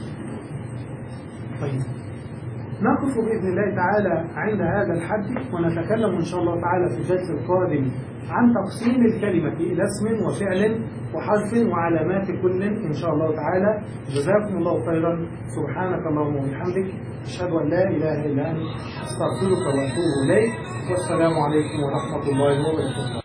طيب، نقف بإذن الله تعالى عند هذا الحد، ونتكلم إن شاء الله تعالى في الجلسة القادم عن تقسيم الكلمة إلى اسم وفعل وحرف وعلامات كل إن شاء الله تعالى. جزاكم الله خيرا. سبحانك اللهم وبحمدك، أشهد أن لا إله إلا أنت، أستغفرك وأتوب إليك، والسلام عليكم ورحمة الله وبركاته.